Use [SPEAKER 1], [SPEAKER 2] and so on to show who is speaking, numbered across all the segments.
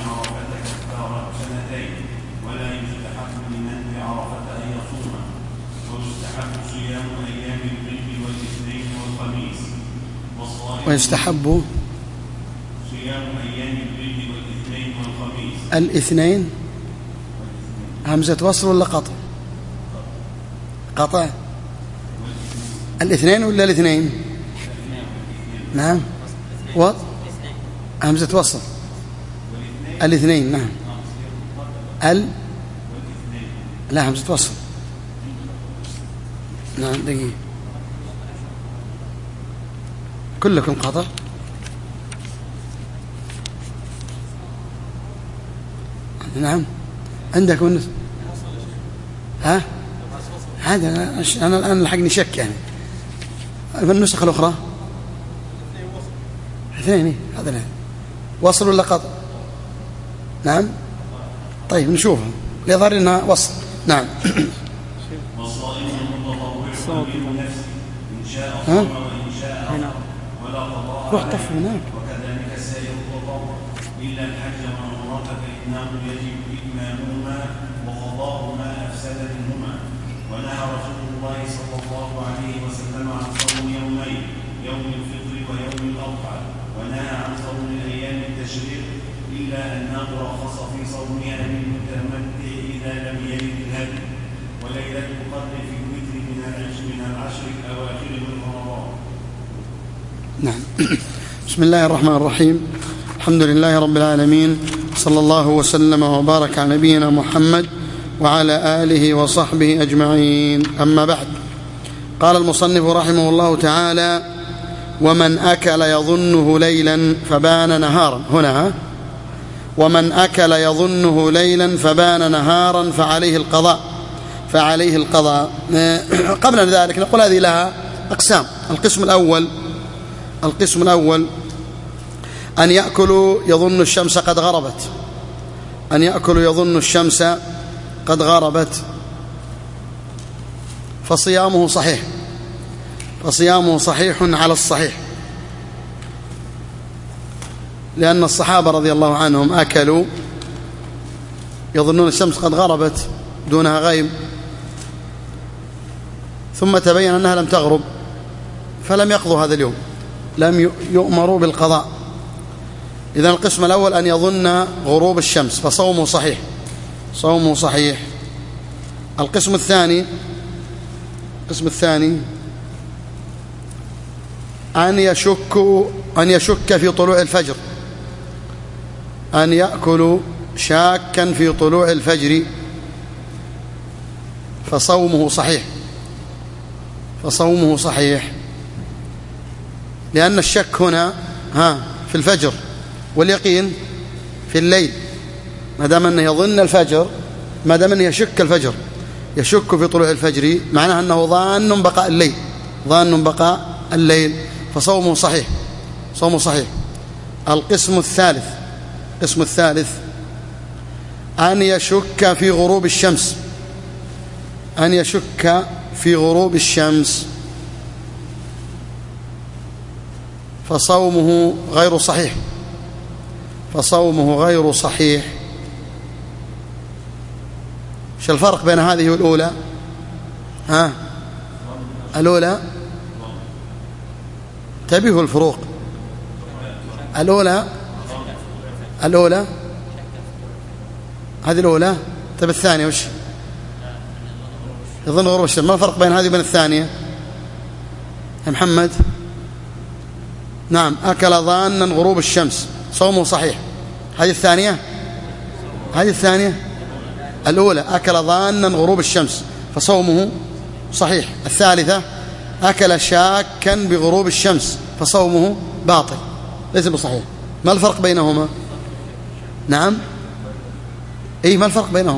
[SPEAKER 1] عرفة كفارة سنتين، ولا يستحب لمن بعرفة أن يصوم، ويستحب صيام أيام البيض والاثنين والخميس،
[SPEAKER 2] ويستحب
[SPEAKER 1] صيام أيام البيض والاثنين والخميس.
[SPEAKER 2] الاثنين همزة وصل ولا قطع؟ قطع. الاثنين ولا الاثنين؟ نعم همزة وصل. الاثنين نعم. لا همزة وصل. نعم دقيقة كلكم قطع. نعم عندكم النسخ. ها هذا أنا الآن لحقني شك يعني. النسخ الأخرى اثنين هذا لا وصل ولا قطع؟ نعم طيب نشوفها ليظهر لنا وصل. نعم.
[SPEAKER 1] والصائم المتطوع بالنفس إن شاء صام وإن شاء ولا قضاء
[SPEAKER 2] روح طف هناك.
[SPEAKER 1] وكذلك سائر التطوع إلا الحج والعمرة فإنه يجب إتمامهما وقضاء ما أفسد منهما. ونهى رسول الله صلى الله عليه وسلم عن صوم يومين، يوم الفطر ويوم الأضحى، ونهى عن صوم الأيام التشريق إلا أنه رخص في صومها للمتمتع إذا لم يرد الهدي، وليلة القدر في الوتر من العشر الأواخر من رمضان.
[SPEAKER 2] نعم. بسم الله الرحمن الرحيم. الحمد لله رب العالمين، صلى الله وسلم وبارك على نبينا محمد وعلى آله وصحبه أجمعين. أما بعد، قال المصنف رحمه الله تعالى: ومن أكل يظنه ليلا فبان نهارا. هنا ومن أكل يظنه ليلا فبان نهارا فعليه القضاء. قبل ذلك نقول هذه لها أقسام. القسم الأول أن يأكل يظن الشمس قد غربت، أن يأكل يظن الشمس قد غربت، فصيامه صحيح على الصحيح، لأن الصحابة رضي الله عنهم أكلوا يظنون الشمس قد غربت دونها غيم، ثم تبين أنها لم تغرب فلم يقضوا هذا اليوم، لم يؤمروا بالقضاء. إذن القسم الأول أن يظن غروب الشمس فصومه صحيح. القسم الثاني أن يشك في طلوع الفجر، أن يأكل شاكا في طلوع الفجر فصومه صحيح، لأن الشك هنا في الفجر واليقين في الليل. ما دام أنه يظن الفجر، ما دام أنه يشك الفجر، يشك في طلوع الفجر، معناه أنه ظان بقاء الليل، فصومه صحيح. القسم الثالث أن يشك في غروب الشمس فصومه غير صحيح. ايش الفرق بين هذه والأولى؟ الأولى تبيه الفروق. الأولى هذه الأولى. طيب الثانية وش؟ يظن غروب الشمس. ما الفرق بين هذه وبين الثانية يا محمد؟ نعم، أكل ظانا غروب الشمس صومه صحيح. هذه الثانية. الأولى أكل ظانا غروب الشمس فصومه صحيح. الثالثة أكل شاكا بغروب الشمس فصومه باطل ليس بصحيح. ما الفرق بينهما؟ نعم ما الفرق بينهم؟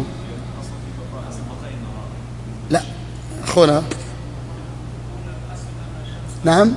[SPEAKER 2] لا أخونا. نعم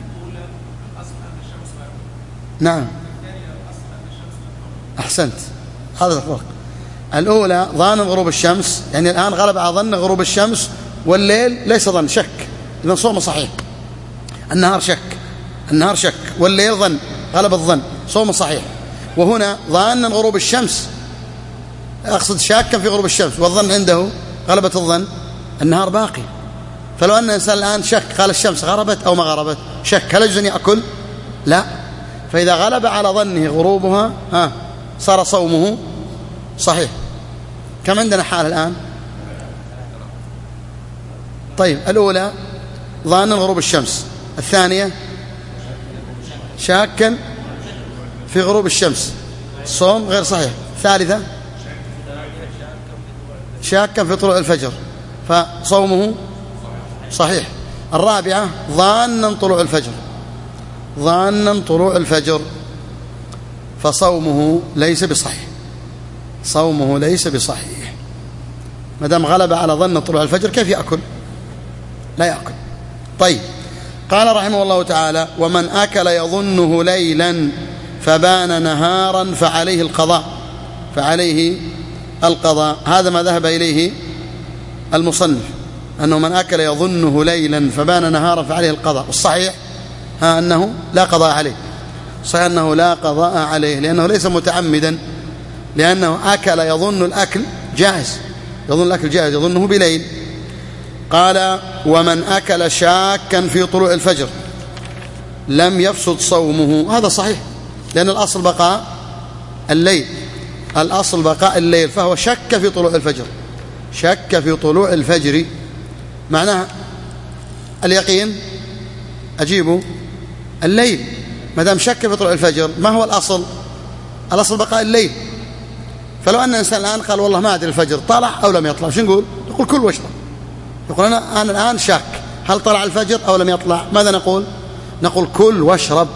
[SPEAKER 2] أحسنت، هذا الفرق. الأولى ظان غروب الشمس، يعني الآن غلب على ظن غروب الشمس، والليل ليس ظن، شك، إذن صومه صحيح. النهار شك والليل ظن، غلب الظن، صومه صحيح. وهنا ظانا غروب الشمس، أقصد شاكا في غروب الشمس، والظن عنده غلبة الظن النهار باقي. فلو أن الإنسان الآن شك قال الشمس غربت أو ما غربت، شك هل يجوز أن يأكل؟ لا. فإذا غلب على ظنه غروبها صار صومه صحيح. كم عندنا حال الآن؟ طيب الأولى ظانا غروب الشمس، الثانية شاكا في غروب الشمس، الصوم غير صحيح، الثالثة شاكا في طلوع الفجر فصومه صحيح، الرابعة ظانا طلوع الفجر، ظانا طلوع الفجر فصومه ليس بصحيح، صومه ليس بصحيح. ما دام غلب على ظن طلوع الفجر كيف يأكل؟ لا يأكل. طيب قال رحمه الله تعالى: ومن أكل يظنه ليلا فبان نهارا فعليه القضاء، فعليه القضاء. هذا ما ذهب إليه المصنف، أنه من أكل يظنه ليلا فبان نهارا فعليه القضاء. الصحيح أنه لا قضاء عليه، صحيح أنه لا قضاء عليه لأنه ليس متعمدا، لأنه أكل يظن الأكل جائز، يظن الأكل جائز، يظنه بليل. قال: ومن أكل شاكا في طلوع الفجر لم يفسد صومه. هذا صحيح، لأن الأصل بقاء الليل، الأصل بقاء الليل، فهو شك في طلوع الفجر، شك في طلوع الفجر، معناها اليقين أجيبه الليل. ما دام شك في طلوع الفجر ما هو الأصل؟ الأصل بقاء الليل. فلو أن الإنسان الآن قال والله ما أدري الفجر طلع أو لم يطلع، شو نقول؟ نقول كل واشرب. يقول أنا الآن شاك هل طلع الفجر أو لم يطلع، ماذا نقول؟ نقول كل واشرب،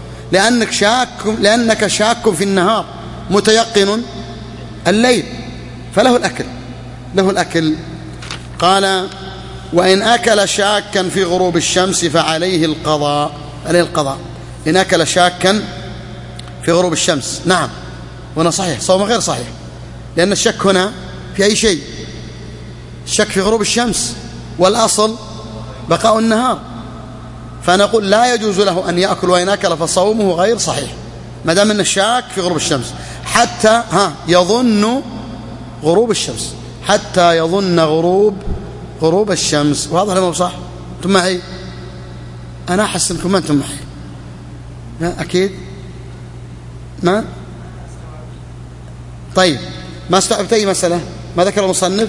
[SPEAKER 2] لأنك شاك في النهار متيقن الليل، فله الأكل، له الأكل. قال: وإن أكل شاكا في غروب الشمس فعليه القضاء، عليه القضاء. إن أكل شاكا في غروب الشمس، نعم، هنا صحيح، صوم غير صحيح، لأن الشك هنا في أي شيء، الشك في غروب الشمس، والأصل بقاء النهار، فنقول لا يجوز له أن يأكل، وإن أكل فصومه غير صحيح ما دام أن الشاك في غروب الشمس حتى يظن غروب الشمس، حتى يظن غروب الشمس. واضح ولا مو صح؟ أنتم معي؟ أنا أحس أنكم ما أنتم معي. لا أكيد ما. طيب ما استوعبت أي مسألة ما ذكر المصنف؟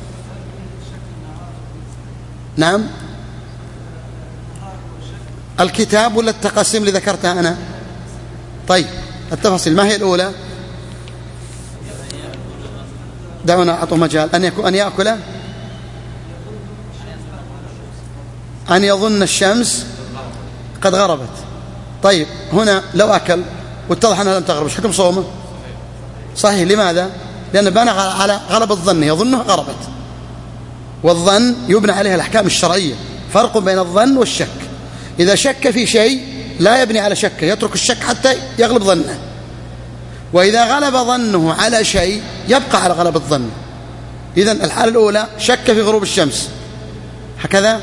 [SPEAKER 2] نعم، الكتاب ولا التقاسيم اللي ذكرتها أنا؟ طيب التفاصيل ما هي الأولى؟ دعونا أعطوا مجال أن يأكل، أن يظن الشمس قد غربت. طيب هنا لو أكل واتضح أنها لم تغرب، حكم صومه صحيح. لماذا؟ لأن بنى على غلب الظن، يظنها غربت، والظن يبنى عليها الأحكام الشرعية، فرق بين الظن والشك. إذا شك في شيء لا يبني على شكه، يترك الشك حتى يغلب ظنه، وإذا غلب ظنه على شيء يبقى على غلب الظن. إذن الحالة الأولى شك في غروب الشمس، هكذا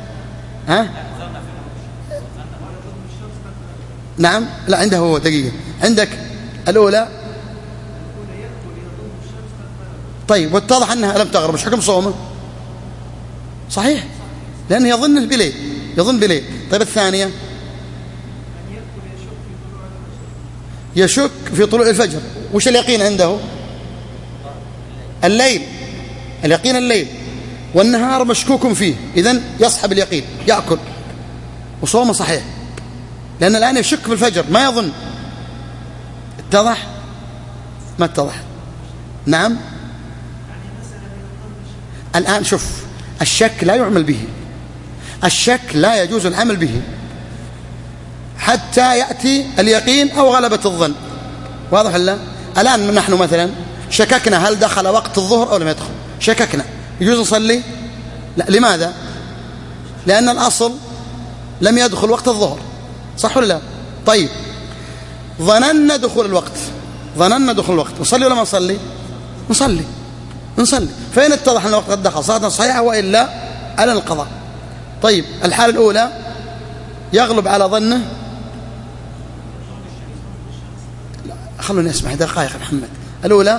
[SPEAKER 2] نعم، لا عنده هو دقيقة، عندك الأولى طيب واتضح أنها لم تغرب، ايش حكم صومه؟ صحيح، لأنه يظن بليل، يظن بليل. طيب الثانية يشك في طلوع الفجر، وش اليقين عنده؟ الليل، اليقين الليل، والنهار مشكوك فيه، إذن يصحب اليقين يأكل وصومه صحيح، لأن الآن يشك في الفجر ما يظن. اتضح؟ ما اتضح؟ نعم. الآن شوف، الشك لا يعمل به، الشك لا يجوز العمل به حتى يأتي اليقين أو غلبة الظن. واضح ولا؟ الآن نحن مثلا شككنا هل دخل وقت الظهر أو لم يدخل، شككنا، يجوز نصلي؟ لا. لماذا؟ لأن الأصل لم يدخل وقت الظهر، صح ولا لا؟ طيب ظننا دخول الوقت، ظننا دخول الوقت، نصلي ولا ما نصلي؟ نصلي. فإن اتضح أن الوقت قد دخل صلاة صحيحة، وإلا على القضاء. طيب الحالة الأولى يغلب على ظنه خلوني أسمع دقائق يا محمد. الأولى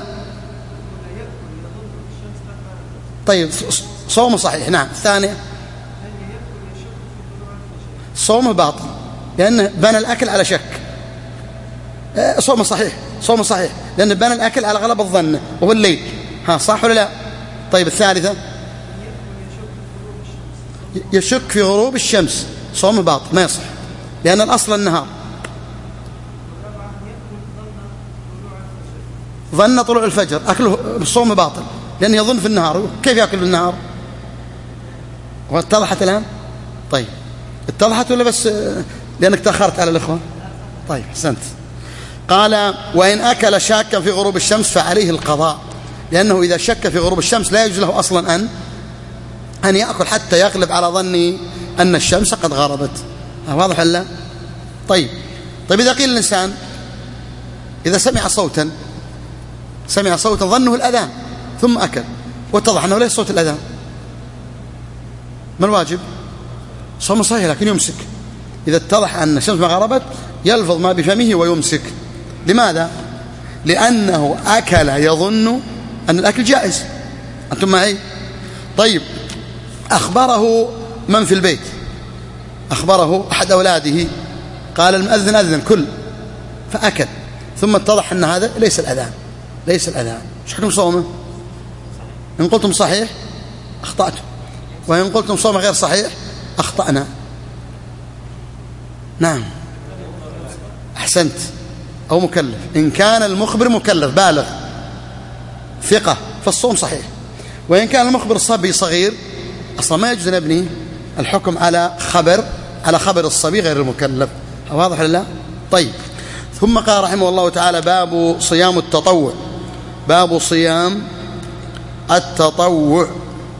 [SPEAKER 2] طيب صومه صحيح. نعم. الثانية صومه باطل لأنه بنى الأكل على شك. صومه صحيح، صومه صحيح لأنه بنى الأكل على غلب الظن وهو الليل. ها صح ولا لا؟ طيب الثالثة يشك في غروب الشمس، صومه باطل ما يصح لأن الأصل النهار. ظن طلوع الفجر، أكله صومه باطل لأنه يظن في النهار. كيف يأكل في النهار؟ واتضحت الآن؟ طيب اتضحت ولا بس لأنك تأخرت على الإخوة؟ طيب أحسنت. قال وإن أكل شاكا في غروب الشمس فعليه القضاء، لأنه إذا شك في غروب الشمس لا يجوز له أصلا أن يأكل حتى يغلب على ظنه أن الشمس قد غربت. واضح ولا؟ طيب إذا قيل الإنسان إذا سمع صوتا ظنه الأذان ثم أكل واتضح أنه ليس صوت الأذان، ما الواجب؟ صوم صحيح لكن يمسك. إذا اتضح أن الشمس ما غربت يلفظ ما بفمه ويمسك. لماذا؟ لأنه أكل يظن أن الأكل جائز. أنتم معي؟ طيب أخبره من في البيت، أخبره أحد أولاده قال المؤذن أذن كل، فأكل ثم اتضح أن هذا ليس الأذان، ليس الأذان. ايش حكم صومه؟ إن قلتم صحيح أخطأتم، وإن قلتم صومه غير صحيح أخطأنا. نعم أحسنت. أو مكلف، إن كان المخبر مكلف بالغ ثقة فالصوم صحيح، وإن كان المخبر صبي صغير أصلا ما يجوز نبني الحكم على خبر الصبي غير المكلف. واضح ولا لا؟ طيب ثم قال رحمه الله تعالى باب صيام التطوع. باب صيام التطوع.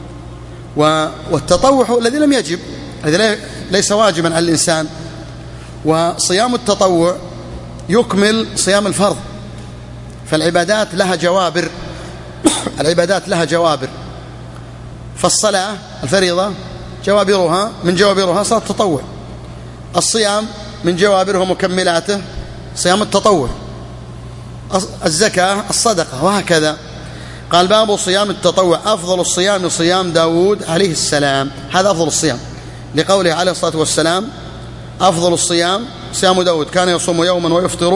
[SPEAKER 2] والتطوع الذي لم يجب، الذي ليس واجبا على الإنسان. وصيام التطوع يكمل صيام الفرض، فالعبادات لها جوابر. العبادات لها جوابر، فالصلاة الفريضة من جوابرها صلاة التطوع. الصيام من جوابره ومكملاته صيام التطوع. الزكاة الصدقة، وهكذا. قال باب صيام التطوع. أفضل الصيام صيام داود عليه السلام، هذا أفضل الصيام لقوله عليه الصلاة والسلام أفضل الصيام صيام داود كان يصوم يوما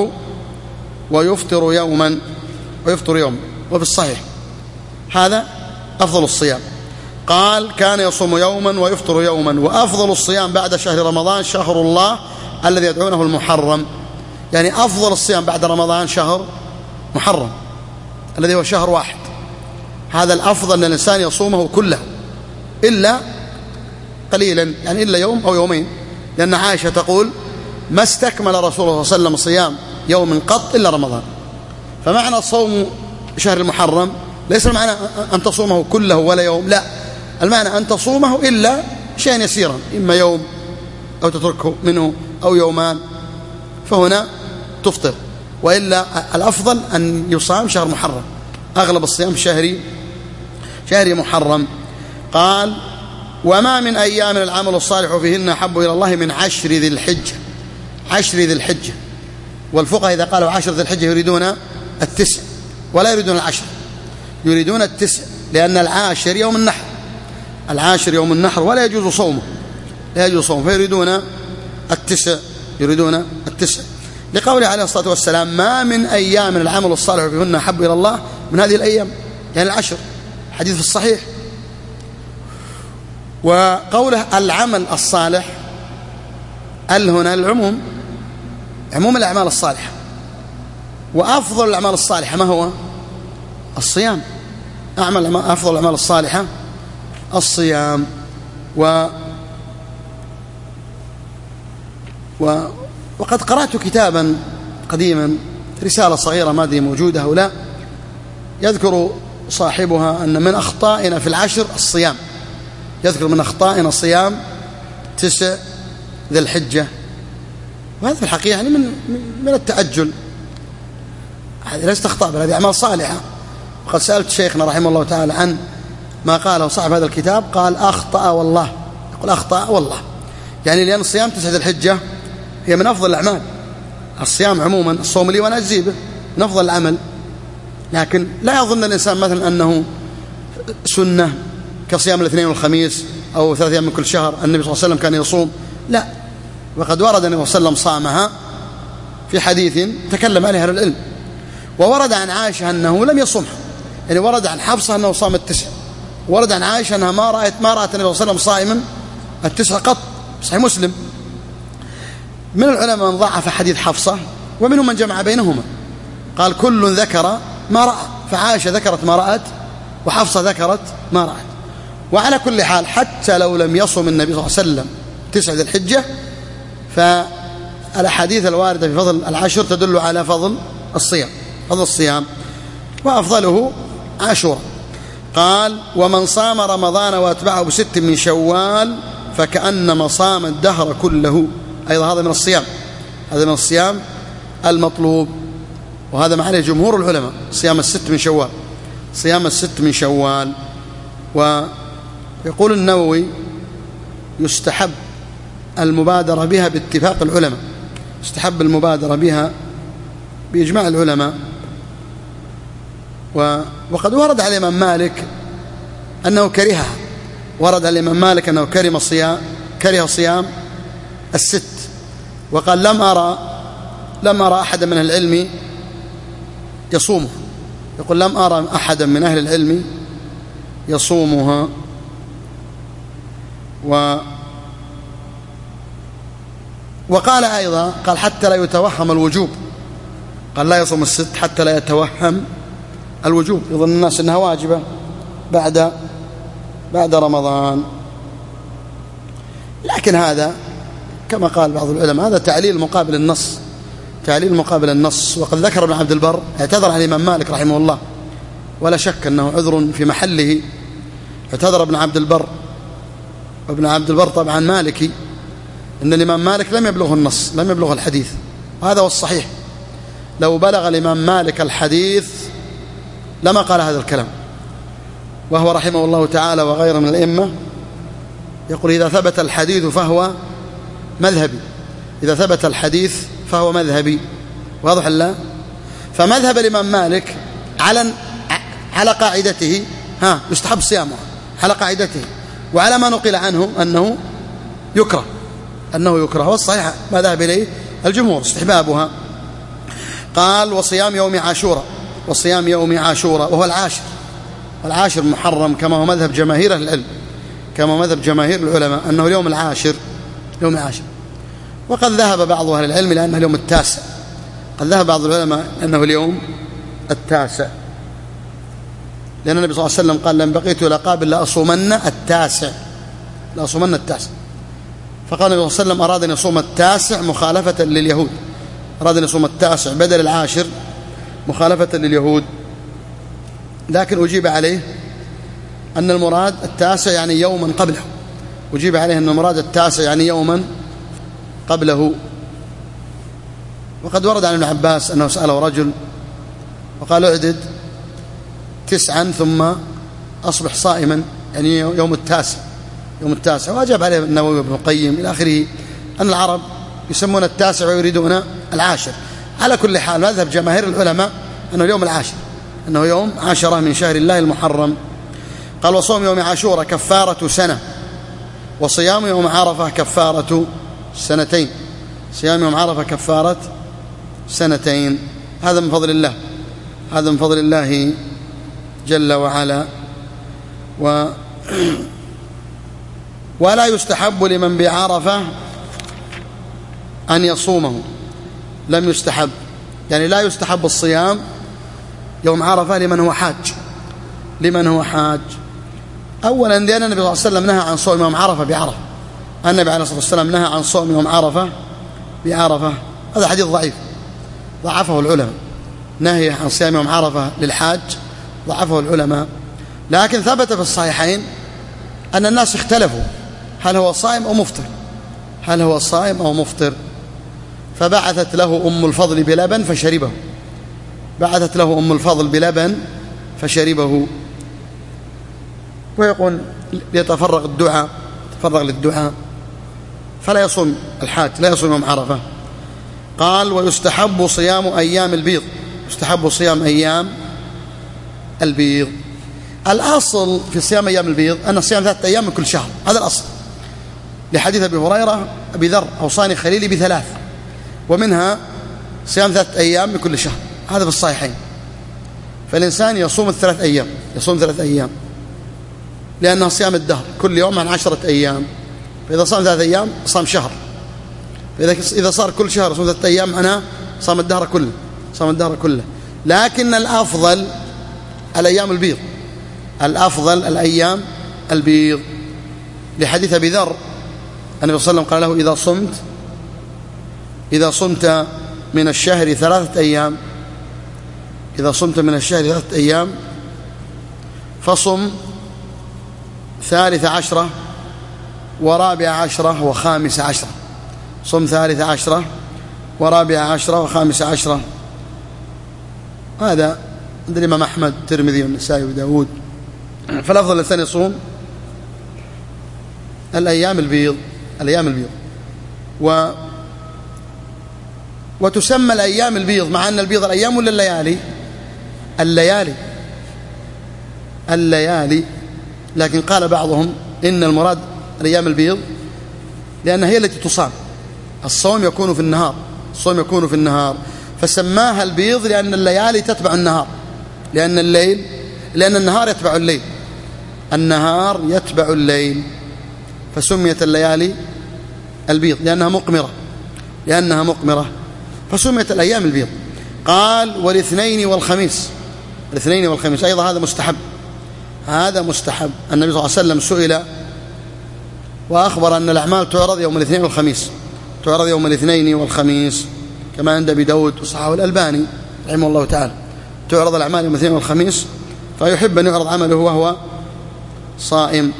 [SPEAKER 2] ويفطر يوما وفي الصحيح هذا أفضل الصيام. قال كان يصوم يوما ويفطر يوما. وأفضل الصيام بعد شهر رمضان شهر الله الذي يدعونه المحرم، يعني أفضل الصيام بعد رمضان شهر محرم الذي هو شهر واحد. هذا الأفضل أن الإنسان يصومه كله إلا قليلا، يعني إلا يوم أو يومين، لأن عائشة تقول ما استكمل رسول الله صلى الله عليه وسلم صيام يوم قط إلا رمضان. فمعنى صوم شهر المحرم ليس المعنى أن تصومه كله ولا يوم، لا، المعنى أن تصومه إلا شيئا يسيرا، إما يوم أو تتركه منه أو يومان، فهنا تفطر. وإلا الأفضل أن يصام شهر محرم، أغلب الصيام شهري محرم. قال وما من أيام العمل الصالح فيهن أحب إلى الله من 10 ذي الحجة. 10 ذي الحجة، والفقهاء إذا قالوا 10 ذي الحجة يريدون 9 ولا يريدون 10، يريدون 9، لأن العاشر يوم النحر، العاشر يوم النحر ولا يجوز صومه، لا يجوز صومه، فيريدون 9، يريدون 9 لقوله عليه الصلاة والسلام ما من أيام العمل الصالح فيهن أحب إلى الله من هذه الأيام، يعني 10، حديث في الصحيح. وقوله العمل الصالح هنا العموم، عموم الأعمال الصالحة. وأفضل الأعمال الصالحة ما هو؟ الصيام. أفضل الأعمال الصالحة الصيام. وقد قرأت كتابا قديما، رسالة صغيرة ما أدري موجودة أو لا، يذكر صاحبها أن من أخطائنا في العشر الصيام، يذكر من أخطائنا صيام 9 ذي الحجة، وهذا في الحقيقة يعني من التعجل، هذه ليست أخطاء بل هذه أعمال صالحة. وقد سألت شيخنا رحمه الله تعالى عن ما قاله صاحب هذا الكتاب، قال أخطأ والله، يقول أخطأ والله، يعني لأن الصيام 9 ذي الحجة هي من أفضل الأعمال. الصيام عموما الصوم لي وأنا أجزي به، من أفضل العمل، لكن لا يظن الإنسان مثلا أنه سنة كصيام الاثنين والخميس أو 3 أيام من كل شهر. النبي صلى الله عليه وسلم كان يصوم، لا، وقد ورد النبي صلى الله عليه وسلم صامها في حديث تكلم عليه أهل العلم. وورد عن عائشة أنه لم يصمها، يعني ورد عن حفصة أنه صام 9، ورد عن عائشة أنها ما رأت النبي صلى الله عليه وسلم صائما 9 قط، صحيح مسلم. من العلماء من ضعف حديث حفصة، ومنهم من جمع بينهما، قال كل ذكر ما رأى، فعائشة ذكرت ما رأت وحفصة ذكرت ما رأت. وعلى كل حال حتى لو لم يصم النبي صلى الله عليه وسلم 9 ذي الحجة، فالأحاديث الواردة في فضل العشر تدل على فضل الصيام، فضل الصيام، وأفضله عاشوراء. قال ومن صام رمضان واتبعه ب6 من شوال فكأنما صام الدهر كله. أيضا هذا من الصيام، هذا من الصيام المطلوب، وهذا ما عليه جمهور العلماء، صيام 6 من شوال، صيام 6 من شوال. ويقول النووي يستحب المبادرة بها باتفاق العلماء، يستحب المبادرة بها بإجماع العلماء. وقد ورد على الإمام مالك أنه كرهها، ورد على الإمام مالك أنه كره صيام 6، وقال لم أرى أحدا من أهل العلم يصومه، يقول لم أرى أحدا من أهل العلم يصومها. وقال أيضا، قال حتى لا يتوهم الوجوب، قال لا يصوم 6 حتى لا يتوهم الوجوب، يظن الناس أنها واجبة بعد رمضان. لكن هذا كما قال بعض العلماء هذا تعليل مقابل النص، تعليل مقابل النص. وقد ذكر ابن عبد البر، اعتذر عن الإمام مالك رحمه الله، ولا شك أنه عذر في محله، اعتذر ابن عبد البر، وابن عبد البر طبعا مالكي، أن الإمام مالك لم يبلغه النص، لم يبلغه الحديث، وهذا هو الصحيح. لو بلغ الإمام مالك الحديث لما قال هذا الكلام، وهو رحمه الله تعالى وغيره من الأئمة يقول إذا ثبت الحديث فهو مذهبي، إذا ثبت الحديث فهو مذهبي، واضح لا؟ فمذهب الإمام مالك على قاعدته يستحب صيامه على قاعدته، وعلى ما نقل عنه أنه يكره، والصحيح ما ذهب إليه الجمهور استحبابها. قال وصيام يوم عاشوراء، وصيام يوم عاشوراء وهو العاشر محرم، كما هو مذهب جماهير العلم، كما هو مذهب جماهير العلماء أنه اليوم العاشر، يوم عاشر. وقد ذهب بعض أهل العلم لأنه اليوم التاسع، قد ذهب بعض العلماء أنه اليوم التاسع، لأن النبي صلى الله عليه وسلم قال لن بقيت إلى قابل لأصومن التاسع، لأصومن التاسع. فقال النبي صلى الله عليه وسلم أراد أن يصوم التاسع مخالفة لليهود، أراد أن يصوم التاسع بدل العاشر مخالفة لليهود. لكن أجيب عليه أن المراد التاسع يعني يوما قبله، أجيب عليه أن المراد التاسع يعني يوما قبله. وقد ورد عن ابن عباس أنه سأله رجل وقال اعدد 9 ثم أصبح صائما، يعني يوم التاسع. وأجاب عليه النووي وابن القيم إلى آخره أن العرب يسمون التاسع ويريدون العاشر. على كل حال مذهب جماهير العلماء أنه اليوم العاشر، أنه يوم 10 من شهر الله المحرم. قال وصوم يوم عاشوراء كفارة سنة، وصيام يوم عرفة كفارة سنتين، صيام يوم عرفة كفارة سنتين. هذا من فضل الله، هذا من فضل الله جل وعلا. ولا يستحب لمن بعرفة أن يصومه، لم يستحب، يعني لا يستحب الصيام يوم عرفة لمن هو حاج، لمن هو حاج. أولا لأن النبي صلى الله عليه وسلم نهى عن صوم يوم عرفة بعرفة، النبي عليه الصلاة والسلام نهى عن صوم يوم عرفة بعرفة، هذا حديث ضعيف ضعفه العلماء، نهي عن صيام يوم عرفة للحاج ضعفه العلماء. لكن ثبت في الصحيحين أن الناس اختلفوا هل هو صائم أو مفطر، هل هو صائم أو مفطر، فبعثت له أم الفضل بلبن فشربه، بعثت له أم الفضل بلبن فشربه. ويقول ليتفرغ الدعاء، تفرغ للدعاء، فلا يصوم الحاج، لا يصوم يوم عرفة. قال ويستحب صيام أيام البيض، يستحب صيام أيام البيض. الأصل في صيام أيام البيض أن صيام 3 أيام من كل شهر، هذا الأصل، لحديث أبي هريرة أبي ذر أوصاني خليلي ب3، ومنها صيام 3 أيام من كل شهر، هذا في الصحيحين. فالإنسان يصوم 3 أيام، يصوم 3 أيام لأنها صيام الدهر، كل يوم عن 10 أيام، فإذا صام 3 أيام صام شهر، فإذا صار كل شهر صوم 3 أيام معناه صام الدهر كله، صام الدهر كله. لكن الأفضل الأيام البيض، الأفضل الأيام البيض، لحديث أبي ذر النبي صلى الله عليه وسلم قال له: إذا صمت من الشهر 3 أيام، إذا صمت من الشهر 3 أيام فصم 13 و14 و15، صم 13 و14 و15. هذا عند الإمام أحمد الترمذي والنسائي وداود. فالأفضل الإنسان يصوم الأيام البيض، الأيام البيض. وتسمى الأيام البيض، مع أن البيض الأيام ولا الليالي؟ الليالي. لكن قال بعضهم إن المراد الأيام البيض لأنها هي التي تصام، الصوم يكون في النهار، الصوم يكون في النهار، فسماها البيض لأن الليالي تتبع النهار، لأن النهار يتبع الليل، النهار يتبع الليل، فسميت الليالي البيض لأنها مقمرة، فسميت الأيام البيض. قال: والاثنين والخميس، الاثنين والخميس أيضا هذا مستحب. النبي صلى الله عليه وسلم سئل وأخبر أن الأعمال تعرض يوم الاثنين والخميس، تعرض يوم الاثنين والخميس، كما عند أبي داود وصححه الألباني رحمه الله تعالى، تعرض الأعمال يوم الاثنين والخميس، فيحب أن يعرض عمله وهو صائم.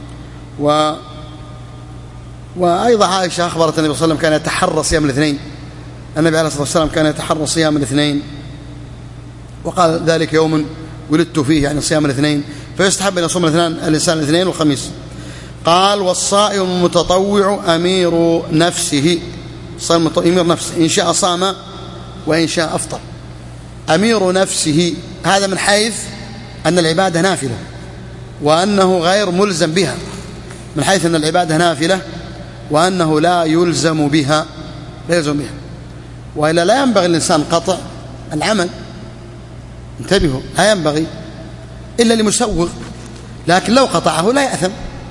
[SPEAKER 2] وأيضا عائشة أخبرت النبي صلى الله عليه وسلم كان يتحرى صيام الاثنين، النبي عليه الصلاة والسلام كان يتحرى صيام الاثنين، وقال: ذلك يوم ولدت فيه، يعني صيام الاثنين، فيستحب أن يصوم الإنسان الاثنين والخميس. قال: والصائم المتطوع أمير نفسه، صائم أمير نفسه، إن شاء صام وإن شاء أفطر. أمير نفسه هذا من حيث أن العبادة نافلة وأنه غير ملزم بها، من حيث أن العبادة نافلة وأنه لا يلزم بها، وإلا لا ينبغي الإنسان قطع العمل، انتبهوا، لا ينبغي إلا لمسوغ، لكن لو قطعه لا يأثم.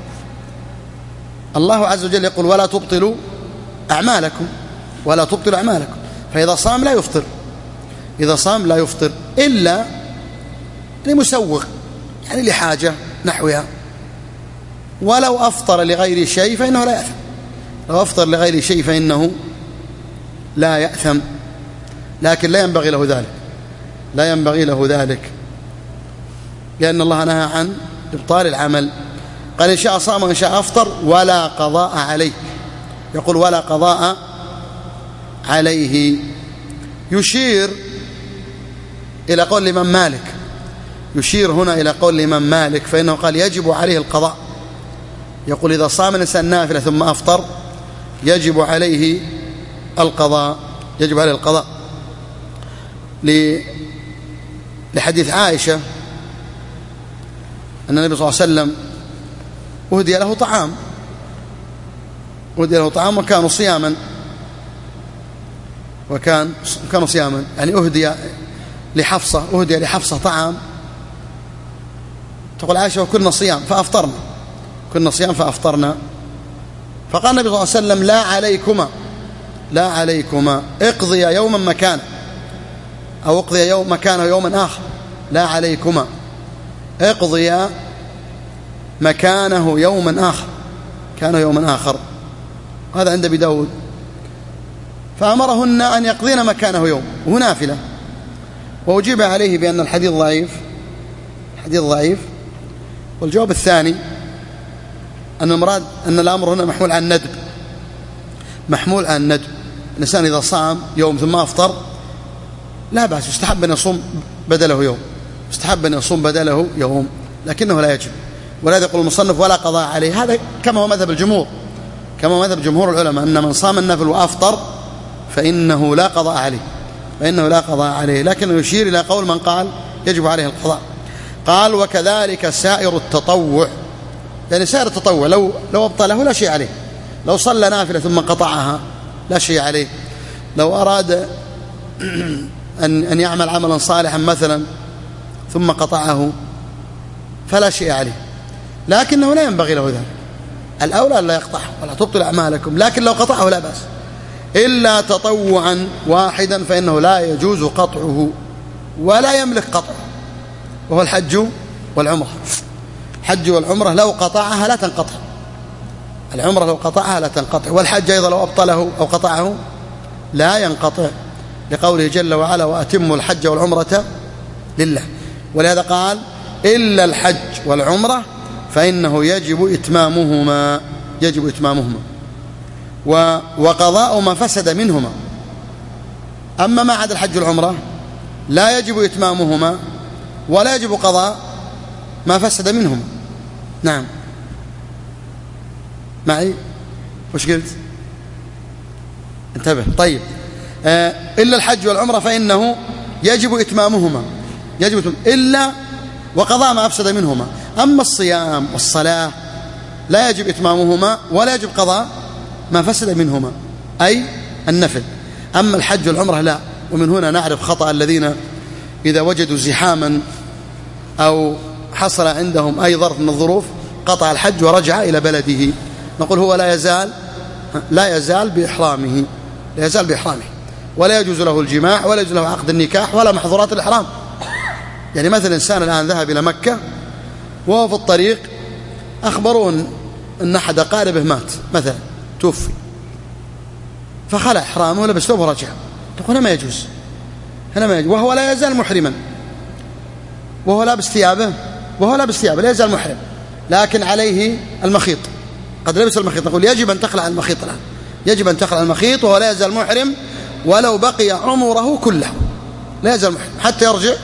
[SPEAKER 2] الله عز وجل يقول: ولا تبطلوا أعمالكم، ولا تبطلوا أعمالكم. فإذا صام لا يفطر، إذا صام لا يفطر إلا لمسوغ، يعني لحاجة نحوها. ولو أفطر لغير شيء فإنه لا يأثم، لو أفطر لغير شيء فإنه لا يأثم، لكن لا ينبغي له ذلك، لا ينبغي له ذلك، لأن الله نهى عن إبطال العمل. قال: إن شاء صام وإن شاء أفطر ولا قضاء عليه، يقول: ولا قضاء عليه. يشير إلى قول الإمام مالك، يشير هنا إلى قول الإمام مالك، فإنه قال: يجب عليه القضاء، يقول: إذا صام الإنسان نافلة ثم أفطر يجب عليه القضاء، يجب عليه القضاء، لحديث عائشة أن النبي صلى الله عليه وسلم أهدي له طعام وكانوا صياما، وكانوا صياما، يعني أهدي لحفصة طعام، تقول عائشة: وكنا صيام فأفطرنا، فقال النبي صلى الله عليه وسلم: لا عليكما اقضي يوما مكانه، أو اقضي يوم مكانه يوما آخر، لا عليكما اقضي مكانه يوما آخر، كان يوما آخر. هذا عند أبي داود. فأمرهن أن يقضين مكانه يوم، وهو نافلة. وأجيب عليه بأن الحديث ضعيف. والجواب الثاني أن المراد أن الأمر هنا محمول عن الندب، الإنسان إذا صام يوم ثم أفطر لا بأس، يستحب أن يصوم بدله يوم، لكنه لا يجب. ولهذا يقول المصنف: ولا قضاء عليه. هذا كما هو مذهب جمهور العلماء، أن من صام النفل وأفطر فإنه لا قضاء فإنه لا قضاء عليه، لكنه يشير إلى قول من قال يجب عليه القضاء. قال وكذلك سائر التطوع، يعني سائر التطوع لو أبطله لا شيء عليه، لو صلى نافلة ثم قطعها لا شيء عليه، لو أراد أن يعمل عملا صالحا مثلا ثم قطعه فلا شيء عليه، لكنه لا ينبغي له ذلك، الأولى أن لا يقطعه ولا تبطل أعمالكم، لكن لو قطعه لا بأس، إلا تطوعا واحدا فإنه لا يجوز قطعه ولا يملك قطعه، وهو الحج والعمرة. الحج والعمرة لو قطعها لا تنقطع، العمرة لو قطعها لا تنقطع، والحج أيضا لو أبطله أو قطعه لا ينقطع، لقوله جل وعلا وأتموا الحج والعمرة لله. ولهذا قال إلا الحج والعمرة فإنه يجب إتمامهما، يجب إتمامهما وقضاء ما فسد منهما. أما ما عدا الحج والعمرة لا يجب إتمامهما ولا يجب قضاء ما فسد منهما. نعم معي؟ وش قلت؟ انتبه. طيب إلا الحج والعمرة فإنه يجب إتمامهما، يجب إتمام إلا وقضاء ما أفسد منهما. أما الصيام والصلاة لا يجب إتمامهما ولا يجب قضاء ما فسد منهما، أي النفل. أما الحج والعمرة لا. ومن هنا نعرف خطأ الذين إذا وجدوا زحاما أو حصل عندهم أي ظرف من الظروف قطع الحج ورجع إلى بلده، نقول هو لا يزال بإحرامه، لا يزال بإحرامه، ولا يجوز له الجماع ولا يجوز له عقد النكاح ولا محظورات الإحرام. يعني مثلا إنسان الآن ذهب إلى مكة وهو في الطريق أخبرون أن أحد أقاربه مات مثلا توفي، فخلع إحرامه ولبس ثوبه ورجع، تقول ما يجوز، هنا ما يجوز، وهو لا يزال محرما، وهو لابس ثيابه لا يزال محرم، لكن عليه المخيط، قد لبس المخيط، نقول يجب أن تخلع المخيط الآن، يجب أن تخلع المخيط وهو لا يزال محرم ولو بقي عمره كله، لا يزال محرم حتى يرجع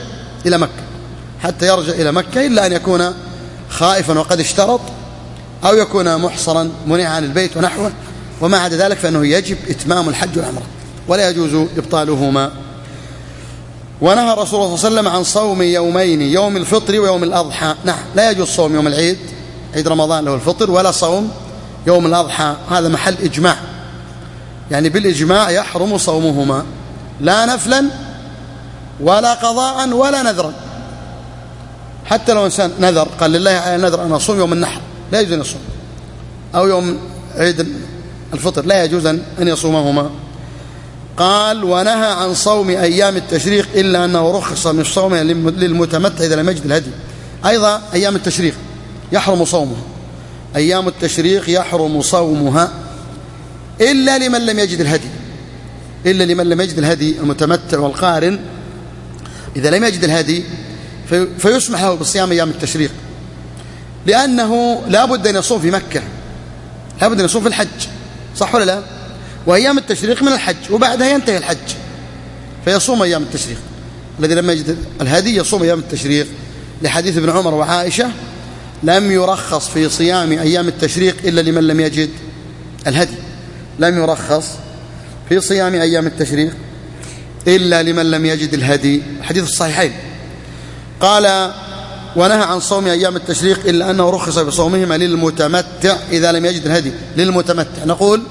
[SPEAKER 2] إلى مكة، إلا أن يكون خائفا وقد اشترط، أو يكون محصرا منع عن البيت ونحوه، وما عدا ذلك فإنه يجب إتمام الحج والعمرة ولا يجوز إبطالهما. ونهى رسول الله صلى الله عليه وسلم عن صوم يومين، يوم الفطر ويوم الأضحى. نعم، لا يجوز صوم يوم العيد، عيد رمضان له الفطر، ولا صوم يوم الأضحى، هذا محل إجماع، يعني بالإجماع يحرم صومهما، لا نفلا ولا قضاء ولا نذرا. حتى لو إنسان نذر قال لله على نذر أن أصوم يوم النحر لا يجوز أن يصوم، أو يوم عيد الفطر لا يجوز أن يصومهما. قال ونهى عن صوم أيام التشريق إلا أنه رخص من صومها للمتمتع إذا لم يجد الهدي. أيضا أيام التشريق يحرم صومها، أيام التشريق يحرم صومها إلا لمن لم يجد الهدي، إلا لمن لم يجد الهدي، المتمتع والقارن إذا لم يجد الهدي فيسمح له بصيام أيام التشريق، لأنه لا بد أن يصوم في مكة، لا بد أن يصوم في الحج، صح ولا لا؟ وأيام التشريق من الحج وبعدها ينتهي الحج، فيصوم أيام التشريق. الذي لم يجد الهدي يصوم أيام التشريق، لحديث ابن عمر وعائشة لم يرخص في صيام أيام التشريق إلا لمن لم يجد الهدي، لم يرخص في صيام أيام التشريق إلا لمن لم يجد الهدي، حديث الصحيحين. قال ونهى عن صوم أيام التشريق إلا أنه رخص بصومهما للمتمتع إذا لم يجد الهدي، للمتمتع نقول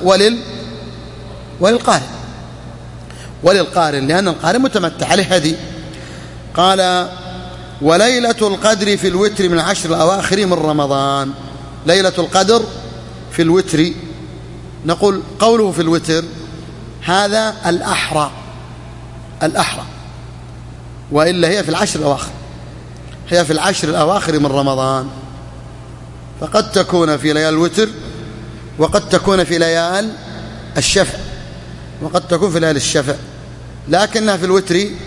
[SPEAKER 2] وللقارن لأن القارن متمتع عليه هدي. قال وليلة القدر في الوتر من 10 الأواخر من رمضان، ليلة القدر في الوتر، نقول قوله في الوتر هذا الأحرى، وإلا هي في العشر الأواخر، هي في العشر الأواخر من رمضان، فقد تكون في ليال الوتر وقد تكون في ليال الشفع وقد تكون في ليال الشفع، لكنها في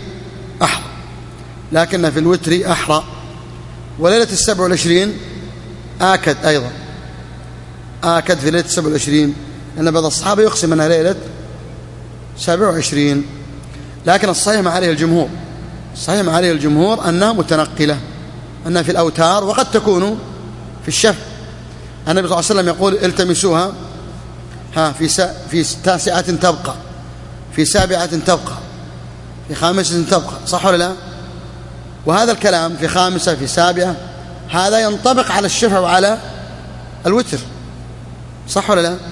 [SPEAKER 2] الوتر أحرى. وليلة 27 آكد أيضا، آكد في ليلة 27، لأن بعض الصحابة يقسم أنها ليلة 27، لكن الصحيح ما عليه الجمهور أنها متنقلة، أنها في الأوتار وقد تكون في الشفع. النبي صلى الله عليه وسلم يقول التمسوها في 9 تبقى، في 7 تبقى، في خامسة تبقى، صح ولا لا؟ وهذا الكلام في خامسة في سابعة هذا ينطبق على الشفع وعلى الوتر، صح ولا لا؟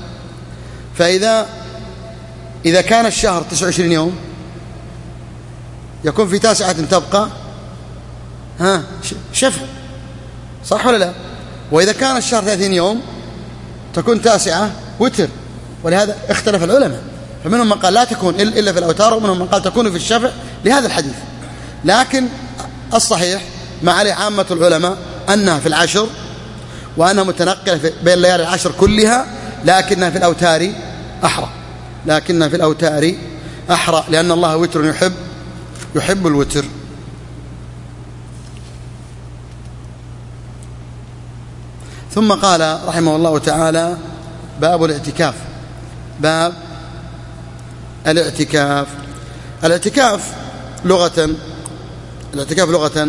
[SPEAKER 2] فإذا كان الشهر 29 يوم يكون في 9 تبقى شفع، صح ولا لا؟ وإذا كان الشهر 30 يوم تكون 9 وتر. ولهذا اختلف العلماء، فمنهم من قال لا تكون إلا في الأوتار، ومنهم من قال تكون في الشفع لهذا الحديث. لكن الصحيح ما عليه عامة العلماء أنها في العشر، وأنها متنقلة بين ليالي العشر كلها، لكنها في الأوتار أحرى، لأن الله وتر يحب الوتر. ثم قال رحمه الله تعالى: باب الاعتكاف. باب الاعتكاف. الاعتكاف لغة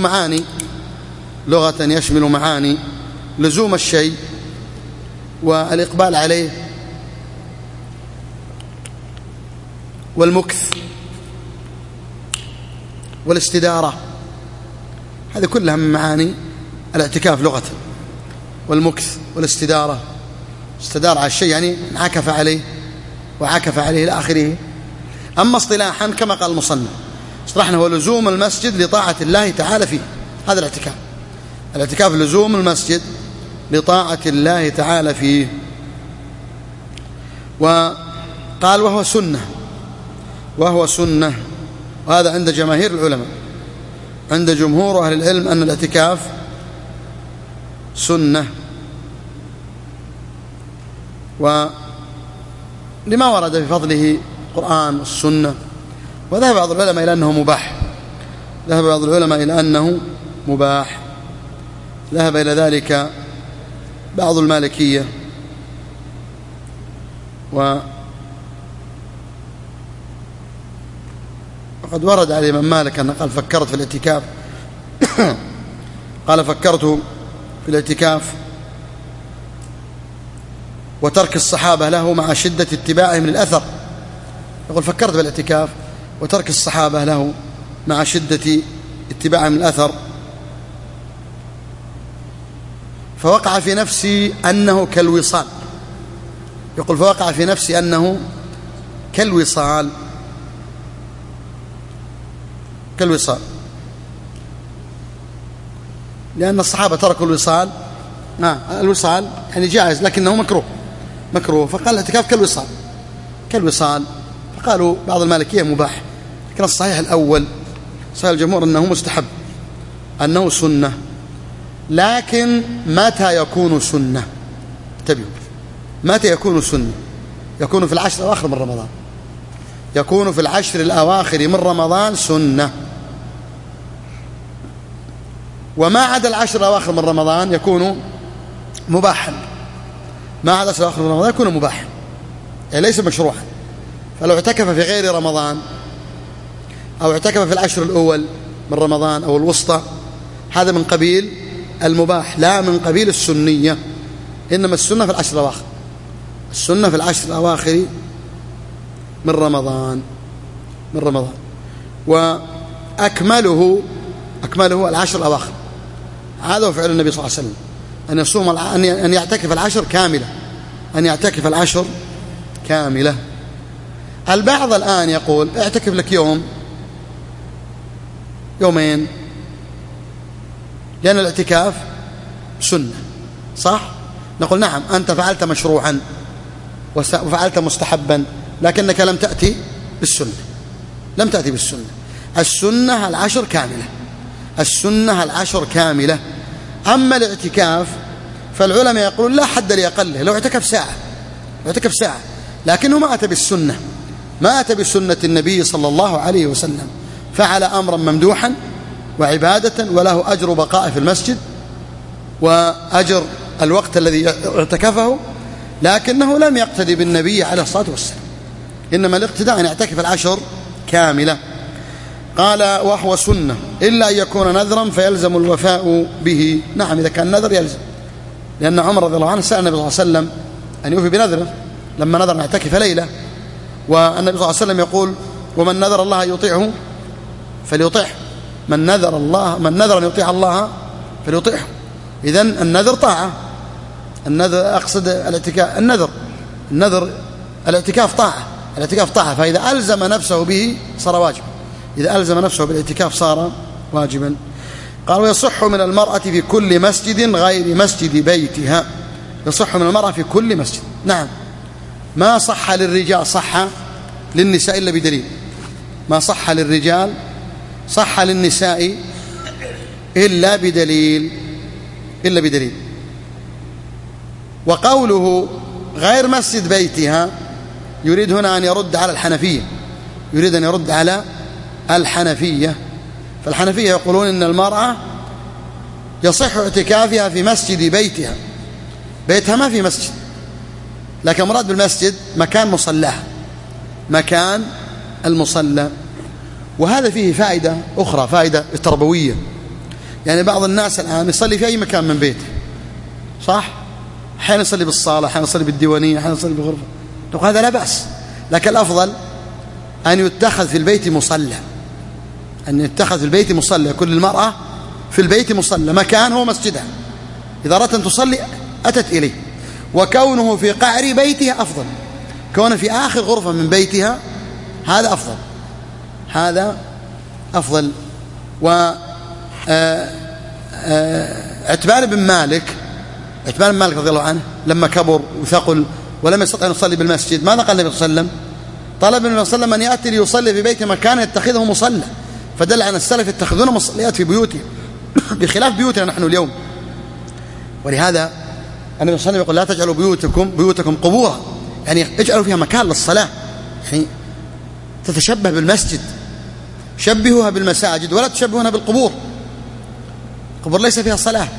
[SPEAKER 2] يشمل معاني لزوم الشيء والإقبال عليه والمكث والاستدارة، هذه كلها من معاني الاعتكاف لغة. والمكث والاستدارة، استدار على الشيء يعني انعكف عليه وعكف عليه إلى آخره. أما اصطلاحا كما قال المصنف اصطلاحا هو لزوم المسجد لطاعة الله تعالى فيه، هذا الاعتكاف. الاعتكاف لزوم المسجد لطاعة الله تعالى فيه. وقال وهو سنة، وهذا عند جماهير العلماء، عند جمهور أهل العلم أن الاعتكاف سنة، ولما ورد في فضله القرآن والسنة. وذهب بعض العلماء إلى أنه مباح، ذهب إلى ذلك بعض المالكية، وقد ورد على الإمام مالك أنه قال فكرت في الاعتكاف قال فكرت في الاعتكاف وترك الصحابة له مع شدة اتباعهم للأثر. يقول فكرت في الاعتكاف وترك الصحابة له مع شدة اتباعهم للأثر، فوقع في نفسي أنه كالوصال. يقول فوقع في نفسي أنه كالوصال، لأن الصحابة تركوا الوصال. الوصال يعني جائز لكنه مكروه، فقال الاعتكاف كالوصال، فقالوا بعض المالكية مباح. لكن الصحيح الأول صحيح الجمهور أنه مستحب، أنه سنة. لكن متى يكون سنة؟ انتبهوا، متى يكون سنة؟ يكون في العشر الأواخر من رمضان، يكون في العشر الأواخر من رمضان سنة. وما عدا العشر الأواخر من رمضان يكون مباحا، ما عدا العشر الأواخر من رمضان يكون مباحا، يعني ليس مشروعا. فلو اعتكف في غير رمضان أو اعتكف في العشر الأول من رمضان أو الوسطى، هذا من قبيل المباح لا من قبيل السنية. إنما السنة في العشر الأواخر، السنة في العشر الأواخر من رمضان. وأكمله العشر الأواخر. هذا هو فعل النبي صلى الله عليه وسلم، أن يصوم أن يعتكف العشر كاملة. البعض الآن يقول اعتكف لك يومين، لأن الاعتكاف سنة، صح؟ نقول نعم، أنت فعلت مشروعا وفعلت مستحبا، لكنك لم تأتي بالسنة. السنة العشر كاملة. أما الاعتكاف فالعلماء يقولون لا حد لأقله، لو اعتكف ساعة، لكنه ما أتى بسنة النبي صلى الله عليه وسلم، فعل أمرا ممدوحا وعبادة، وله أجر بقاء في المسجد وأجر الوقت الذي اعتكفه، لكنه لم يقتدي بالنبي عليه الصلاة والسلام، إنما الاقتداء أن يعتكف العشر كاملة. قال وهو سنة إلا أن يكون نذرا فيلزم الوفاء به. نعم، إذا كان نذر يلزم، لأن عمر رضي الله عنه سأل النبي صلى الله عليه وسلم أن يوفي بنذره لما نذر أن يعتكف ليلة، والنبي صلى الله عليه وسلم يقول ومن نذر الله يطيعه فليطيعه، من نذر أن يطيع الله فليطيعه. إذن النذر طاعة، النذر أقصد الاعتكاف، النذر الاعتكاف طاعة، فإذا ألزم نفسه به صار واجبا، إذا ألزم نفسه بالاعتكاف صار واجبا. قال ويصح من المرأة في كل مسجد غير مسجد بيتها، يصح من المرأة في كل مسجد. نعم، ما صح للرجال صح للنساء إلا بدليل، ما صح للرجال صح للنساء إلا بدليل. وقوله غير مسجد بيتها يريد هنا أن يرد على الحنفية، يريد أن يرد على الحنفية. فالحنفية يقولون إن المرأة يصح اعتكافها في مسجد بيتها ما في مسجد، لكن مراد بالمسجد مكان مصلاها، مكان المصلى. وهذا فيه فائدة أخرى، فائدة تربوية. يعني بعض الناس الآن يصلي في أي مكان من بيته، صح؟ أحيانا يصلي بالصالة، أحيانا يصلي بالديوانية، أحيانا يصلي بغرفة، هذا لا بأس، لكن الأفضل أن يتخذ في البيت مصلى، أن يتخذ في البيت مصلى، كل المرأة في البيت مصلى، مكان هو مسجدها، إذا أردت أن تصلي أتت إليه. وكونه في قعر بيتها أفضل، كونه في آخر غرفة من بيتها هذا أفضل. عتبان بن مالك رضي الله عنه لما كبر وثقل ولم يستطع أن يصلي بالمسجد، ماذا قال النبي صلى الله عليه وسلم؟ طلب النبي صلى الله عليه وسلم أن يأتي ليصلي في بيته مكان يتخذه مصلى، فدل على السلف يتخذون مصليات في بيوتهم بخلاف بيوتنا نحن اليوم. ولهذا النبي صلى الله عليه وسلم يقول لا تجعلوا بيوتكم قبورا، يعني اجعلوا فيها مكان للصلاة، يعني تتشبه بالمسجد، شبهوها بالمساجد ولا تشبهونها بالقبور، القبور ليس فيها صلاة.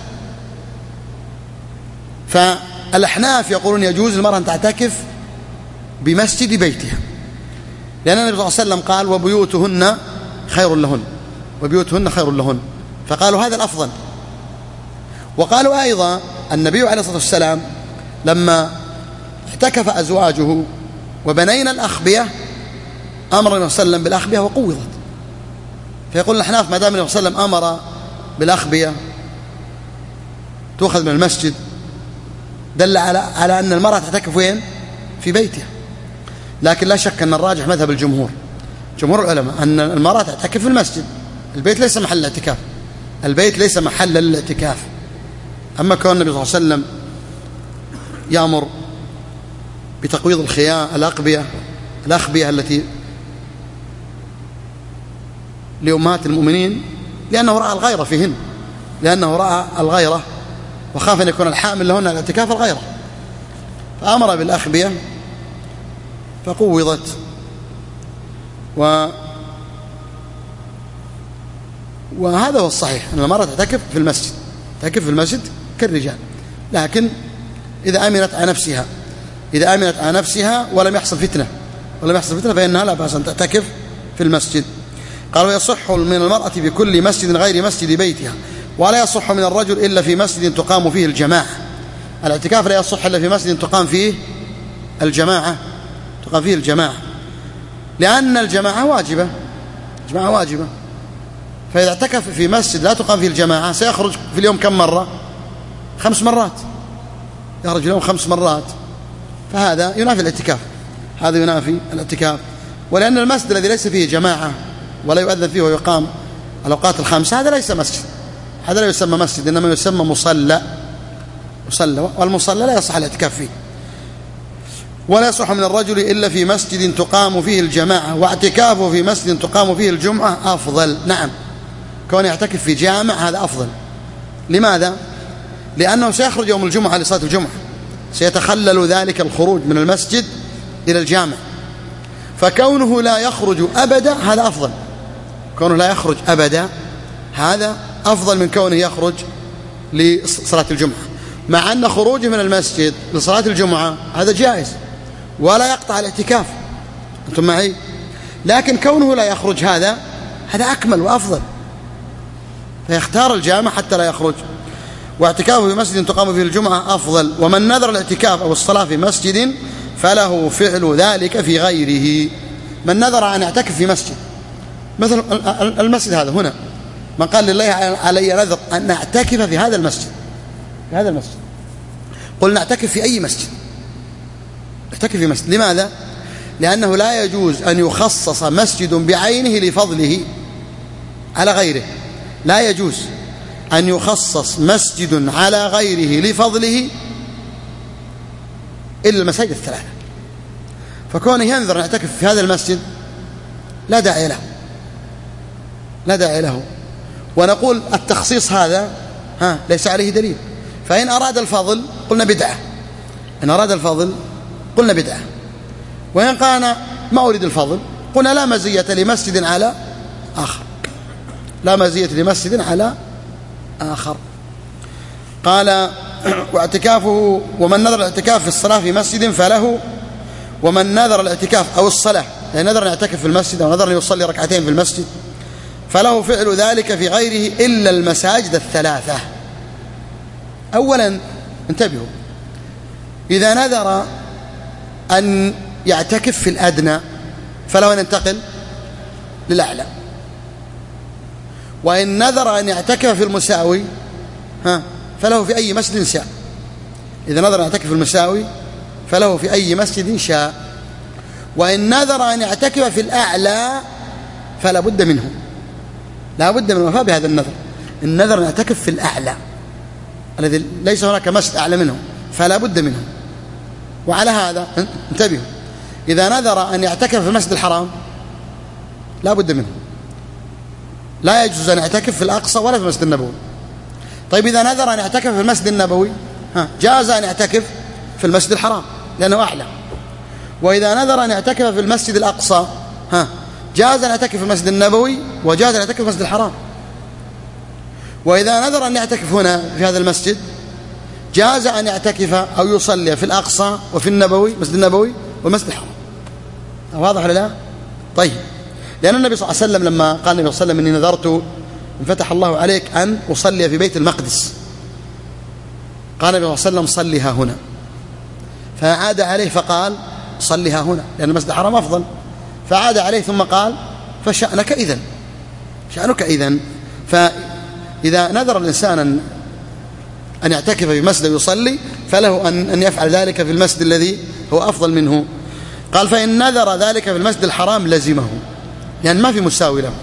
[SPEAKER 2] فالأحناف يقولون يجوز المرأة أن تعتكف بمسجد بيتها، لأن النبي صلى الله عليه وسلم قال وبيوتهن خير لهن، فقالوا هذا الأفضل. وقالوا أيضا النبي عليه الصلاة والسلام لما اعتكف أزواجه وبنينا الأخبية أمر النبي صلى الله عليه وسلم بالأخبية وقوضت، فيقول الأحناف ما دام النبي صلى الله عليه وسلم أمر بالأخبية تؤخذ من المسجد، دل على أن المرأة تعتكف وين؟ في بيتها. لكن لا شك أن الراجح مذهب جمهور العلماء أن المرأة تعتكف في المسجد، البيت ليس محل الاعتكاف، البيت ليس محل للاعتكاف. أما كون النبي صلى الله عليه وسلم يأمر بتقويض الأخبية التي لأمهات المؤمنين لأنه رأى الغيرة فيهن، لأنه رأى الغيرة وخاف أن يكون الحامل لهن الاعتكاف الغيرة، فأمر بالأخبية فقوضت. وهذا هو الصحيح أن المرأة تعتكف في المسجد كالرجال، لكن إذا أمنت على نفسها ولم يحصل فتنة فإنها لا بأس أن تعتكف في المسجد. قال ويصح من المرأة في كل مسجد غير مسجد بيتها، ولا يصح من الرجل إلا في مسجد تقام فيه الجماعة. الاعتكاف لا يصح إلا في مسجد تقام فيه الجماعة، لأن الجماعة واجبة. فإذا اعتكف في مسجد لا تقام فيه الجماعة سيخرج في اليوم كم مرة؟ 5 مرات، يخرج اليوم 5 مرات، فهذا ينافي الاعتكاف. ولأن المسجد الذي ليس فيه جماعة ولا يؤذن فيه ويقام الأوقات ال5 هذا ليس مسجد، هذا لا يسمى مسجد، إنما يسمى مصلى، والمصلى لا يصح الاعتكاف فيه. ولا يصح من الرجل إلا في مسجد تقام فيه الجماعة، واعتكافه في مسجد تقام فيه الجمعة أفضل. نعم، كون يعتكف في جامع هذا أفضل. لماذا؟ لأنه سيخرج يوم الجمعة لصلاة الجمعة، سيتخلل ذلك الخروج من المسجد إلى الجامع، فكونه لا يخرج أبدا هذا أفضل، كونه لا يخرج أبدا هذا أفضل من كونه يخرج لصلاة الجمعة، مع أن خروجه من المسجد لصلاة الجمعة هذا جائز ولا يقطع الاعتكاف، أنتم معي؟ لكن كونه لا يخرج هذا أكمل وأفضل، فيختار الجامع حتى لا يخرج. واعتكافه في مسجد تقام فيه الجمعة أفضل. ومن نذر الاعتكاف أو الصلاة في مسجد فله فعل ذلك في غيره، من نذر أن يعتكف في مسجد، مثل المسجد هذا هنا، من قال لله علي نذر أن أعتكف في هذا المسجد، في هذا المسجد، قلنا اعتكف في أي مسجد، اعتكف في مسجد. لماذا؟ لأنه لا يجوز أن يخصص مسجد بعينه لفضله على غيره، لا يجوز أن يخصص مسجد على غيره لفضله إلا المساجد الثلاثة. فكونه ينذر أن يعتكف في هذا المسجد لا داعي له، لا داعي له. ونقول التخصيص هذا ليس عليه دليل. فإن أراد الفضل قلنا بدعة، إن أراد الفضل قلنا بدعة. وإن قال ما أريد الفضل قلنا لا مزية لمسجد على آخر، لا مزية لمسجد على آخر. قال واعتكافه ومن نذر الاعتكاف في الصلاة في مسجد فله، ومن نذر الاعتكاف أو الصلاة، يعني نذر أن يعتكف في المسجد أو نذر أن يصلي ركعتين في المسجد، فله فعل ذلك في غيره إلا المساجد الثلاثة. أولا انتبهوا، إذا نذر أن يعتكف في الأدنى فله أن ينتقل للأعلى، وإن نذر أن يعتكف في المساوي فله في أي مسجد شاء. إذا نذر أن يعتكف في المساوي فله في أي مسجد شاء. وإن نذر أن يعتكف في الأعلى فلا بد منه، لا بد من الوفاء بهذا النذر. النذر أن يعتكف في الأعلى الذي ليس هناك مسجد أعلى منه فلا بد منه. وعلى هذا انتبهوا، إذا نذر أن يعتكف في المسجد الحرام لا بد منه، لا يجوز أن يعتكف في الأقصى ولا في المسجد النبوي. طيب إذا نذر أن يعتكف في المسجد النبوي جاز أن يعتكف في المسجد الحرام لأنه أعلى. وإذا نذر أن يعتكف في المسجد الأقصى جاز أن يعتكف في المسجد النبوي وجاز أن يعتكف في المسجد الحرام. وإذا نذر أن يعتكف هنا في هذا المسجد جاز أن يعتكف أو يصلي في الأقصى وفي النبوي، المسجد النبوي والمسجد الحرام. واضح ولا لا؟ طيب، لأن النبي صلى الله عليه وسلم لما قال النبي صلى الله عليه وسلم إني نذرت إن فتح الله عليك أن أصلي في بيت المقدس، قال النبي صلى الله عليه وسلم صليها هنا، فعاد عليه فقال صليها هنا لأن المسجد الحرام أفضل، فعاد عليه ثم قال فشأنك إذن، شأنك إذن. فإذا نذر الإنسان أن يعتكف في مسجد ويصلي فله أن يفعل ذلك في المسجد الذي هو أفضل منه. قال فإن نذر ذلك في المسجد الحرام لزمه، يعني ما في مساوي له.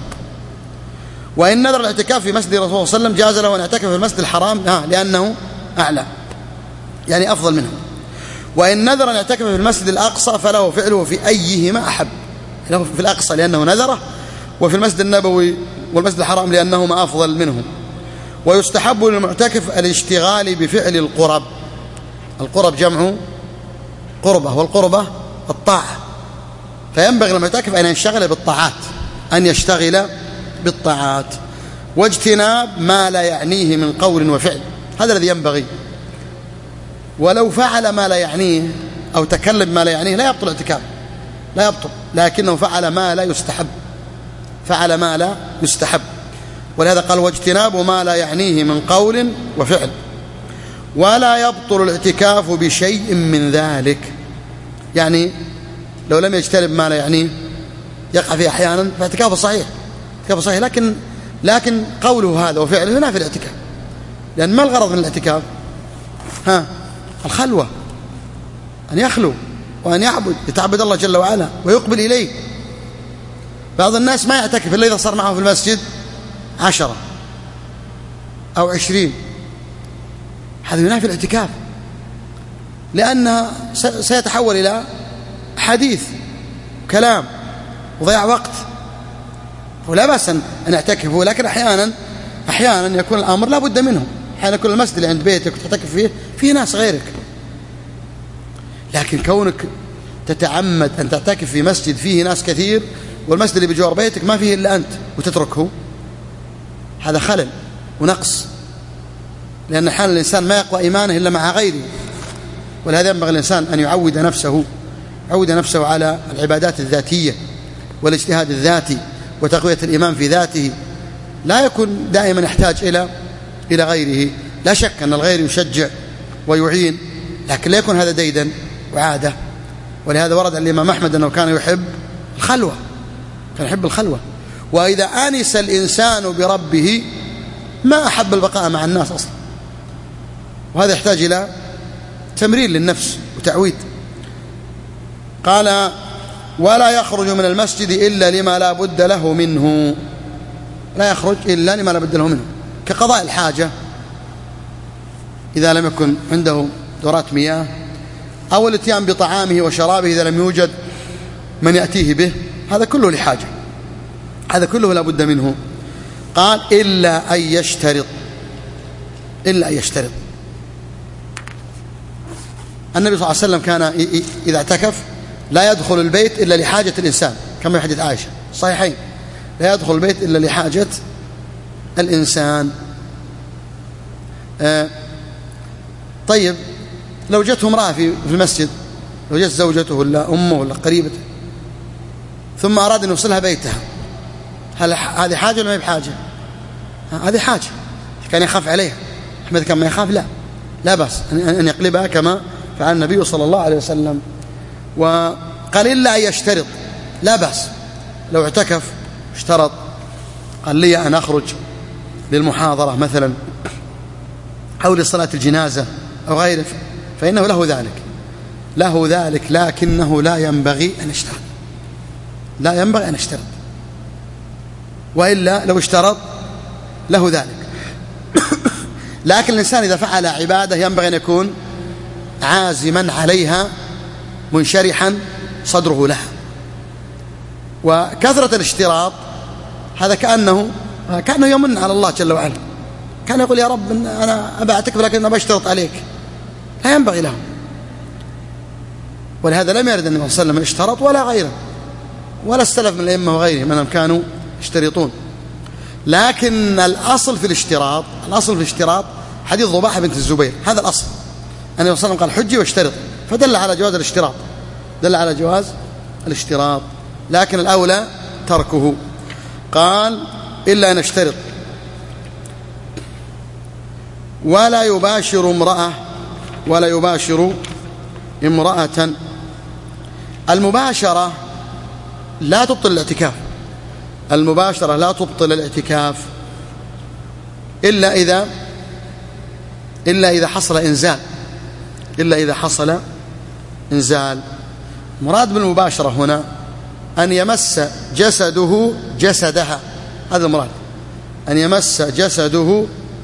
[SPEAKER 2] وإن نذر الاعتكاف في مسجد الرسول صلى الله عليه وسلم جاز له أن يعتكف في المسجد الحرام لأنه أعلى، يعني أفضل منه. وإن نذر أن يعتكف في المسجد الأقصى فله فعله في أيهما أحب، له في الأقصى لأنه نذره، وفي المسجد النبوي والمسجد الحرام لأنهما أفضل منه. ويستحب للمعتكف الاشتغال بفعل القرب، القرب جمع قربة، والقربة الطاعة، فينبغي للمعتكف أن يشتغل بالطاعات، أن يشتغل بالطاعات، واجتناب ما لا يعنيه من قول وفعل، هذا الذي ينبغي. ولو فعل ما لا يعنيه أو تكلم ما لا يعنيه لا يبطل الاعتكاف، لا يبطل، لكنه فعل ما لا يستحب، فعل ما لا يستحب. ولهذا قال واجتناب ما لا يعنيه من قول وفعل. ولا يبطل الاعتكاف بشيء من ذلك، يعني لو لم يجتنب ما لا يعنيه يقع فيه أحيانا فاعتكافه صحيح، اعتكافه صحيح، لكن قوله هذا وفعله ينافي الاعتكاف، لأن ما الغرض من الاعتكاف؟ الخلوة، أن يخلو وأن يتعبد الله جل وعلا ويقبل إليه. بعض الناس ما يعتكف إلا إذا صار معه في المسجد 10 أو 20، هذا ينافي الاعتكاف، لأنه سيتحول إلى حديث كلام وضياع وقت. ولا بأس أن يعتكفوا، لكن أحيانا يكون الأمر لا بد منه. أحيانا يكون المسجد اللي عند بيتك وتعتكف فيه ناس غيرك، لكن كونك تتعمد أن تعتكف في مسجد فيه ناس كثير والمسجد اللي بجوار بيتك ما فيه إلا أنت وتتركه، هذا خلل ونقص، لأن حال الإنسان ما يقوى إيمانه إلا مع غيره. ولهذا ينبغي الإنسان أن يعود نفسه على العبادات الذاتية والاجتهاد الذاتي وتقوية الإيمان في ذاته، لا يكون دائما يحتاج إلى غيره. لا شك أن الغير يشجع ويعين، لكن لا يكون هذا ديدا وعادة. ولهذا ورد عن الإمام أحمد أنه كان يحب الخلوة، كان يحب الخلوة. وإذا آنس الإنسان بربه ما أحب البقاء مع الناس أصلا، وهذا يحتاج إلى تمرين للنفس وتعويد. قال ولا يخرج من المسجد إلا لما لا بد له منه، لا يخرج إلا لما لا بد له منه، كقضاء الحاجة إذا لم يكن عنده دورات مياه، أو الاتيان بطعامه وشرابه إذا لم يوجد من يأتيه به، هذا كله لحاجة، هذا كله لا بد منه. قال إلا أن يشترط، إلا أن يشترط. النبي صلى الله عليه وسلم كان إذا اعتكف لا يدخل البيت إلا لحاجة الإنسان، كما في حديث عائشة صحيحين، لا يدخل البيت إلا لحاجة الإنسان. طيب لو جته امرأة في المسجد، لو جت زوجته ولا أمه ولا قريبته ثم أراد أن يوصلها بيتها، هل هذه حاجة ولا ما هي بحاجة؟ هذه حاجة، كان يخاف عليها. أحمد كان ما يخاف، لا بأس أن يقلبها كما فعل النبي صلى الله عليه وسلم. وقال إلا أن يشترط، لا بأس لو اعتكف اشترط، قال لي أن أخرج للمحاضرة مثلا أو لصلاة الجنازة أو غيره، فإنه له ذلك، لكنه لا ينبغي أن يشترط، لا ينبغي أن يشترط، وإلا لو اشترط له ذلك. لكن الإنسان إذا فعل عبادة ينبغي أن يكون عازما عليها منشرحا صدره لها. وكثرة الاشتراط هذا كأنه يمن على الله جل وعلا، كان يقول يا رب أنا أبى أعتكف لكن أبى أشترط عليك، لا ينبغي له. ولهذا لم يرد النبي صلى الله عليه وسلم اشترط ولا غيره، ولا السلف من الأئمة وغيرهم أنهم كانوا يشترطون. لكن الأصل في الاشتراط حديث ضباحة بنت الزبير، هذا الأصل. النبي صلى الله عليه وسلم قال حجي واشترط، فدل على جواز الاشتراط، دل على جواز الاشتراط، لكن الأولى تركه. قال إلا أن اشترط ولا يباشر امرأة. المباشرة لا تبطل الاعتكاف، المباشرة لا تبطل الاعتكاف إلا إذا حصل إنزال. مراد بالمباشرة هنا أن يمس جسده جسدها، هذا المراد، أن يمس جسده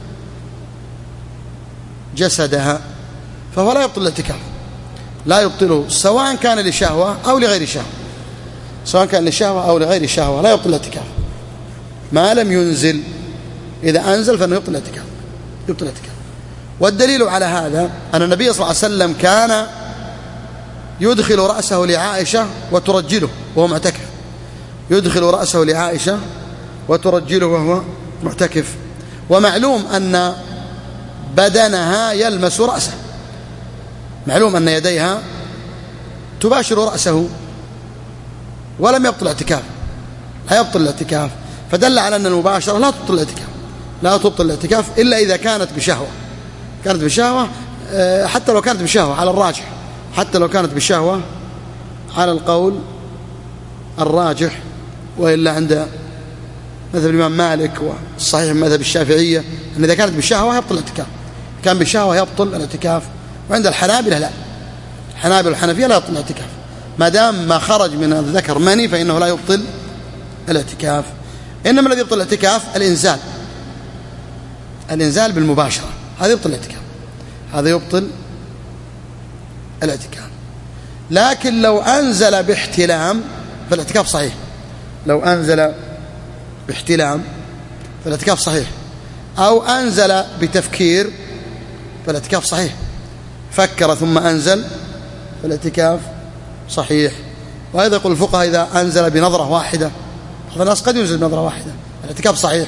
[SPEAKER 2] جسدها، فهو لا يبطل الاعتكاف، لا يبطله، سواء كان لشهوة أو لغير شهوة، سواء كان لشهوة أو لغير شهوة، لا يبطل الاعتكاف ما لم ينزل. إذا أنزل فإنه يبطل الاعتكاف. والدليل على هذا أن النبي صلى الله عليه وسلم كان يدخل رأسه لعائشة وترجله وهو معتكف، يدخل رأسه لعائشة وترجله وهو معتكف. ومعلوم أن بدنها يلمس رأسه، معلوم أن يديها تباشر رأسه، ولم يبطل الاعتكاف، لا يبطل الاعتكاف. فدل على أن المباشرة لا تبطل الاعتكاف إلا إذا كانت بشهوة، حتى لو كانت بشهوة على الراجح، حتى لو كانت بشهوة على القول الراجح. وإلا عند مذهب الإمام مالك والصحيح مذهب الشافعية أن إذا كانت بشهوة يبطل الاعتكاف، كان بشهوة يبطل الاعتكاف. وعند الحنابلة لا، الحنابلة والحنفية لا يبطل الاعتكاف، ما دام ما خرج من الذكر مني فإنه لا يبطل الاعتكاف. إنما الذي يبطل الاعتكاف الإنزال بالمباشرة، هذا يبطل الاعتكاف. لكن لو أنزل باحتلام فالاعتكاف صحيح، لو أنزل باحتلام فالاعتكاف صحيح، أو أنزل بتفكير فالاعتكاف صحيح، فكر ثم أنزل فالاعتكاف صحيح. وهذا يقول الفقهاء إذا أنزل بنظرة واحدة، بعض الناس قد ينزل بنظرة واحدة، الاعتكاف صحيح.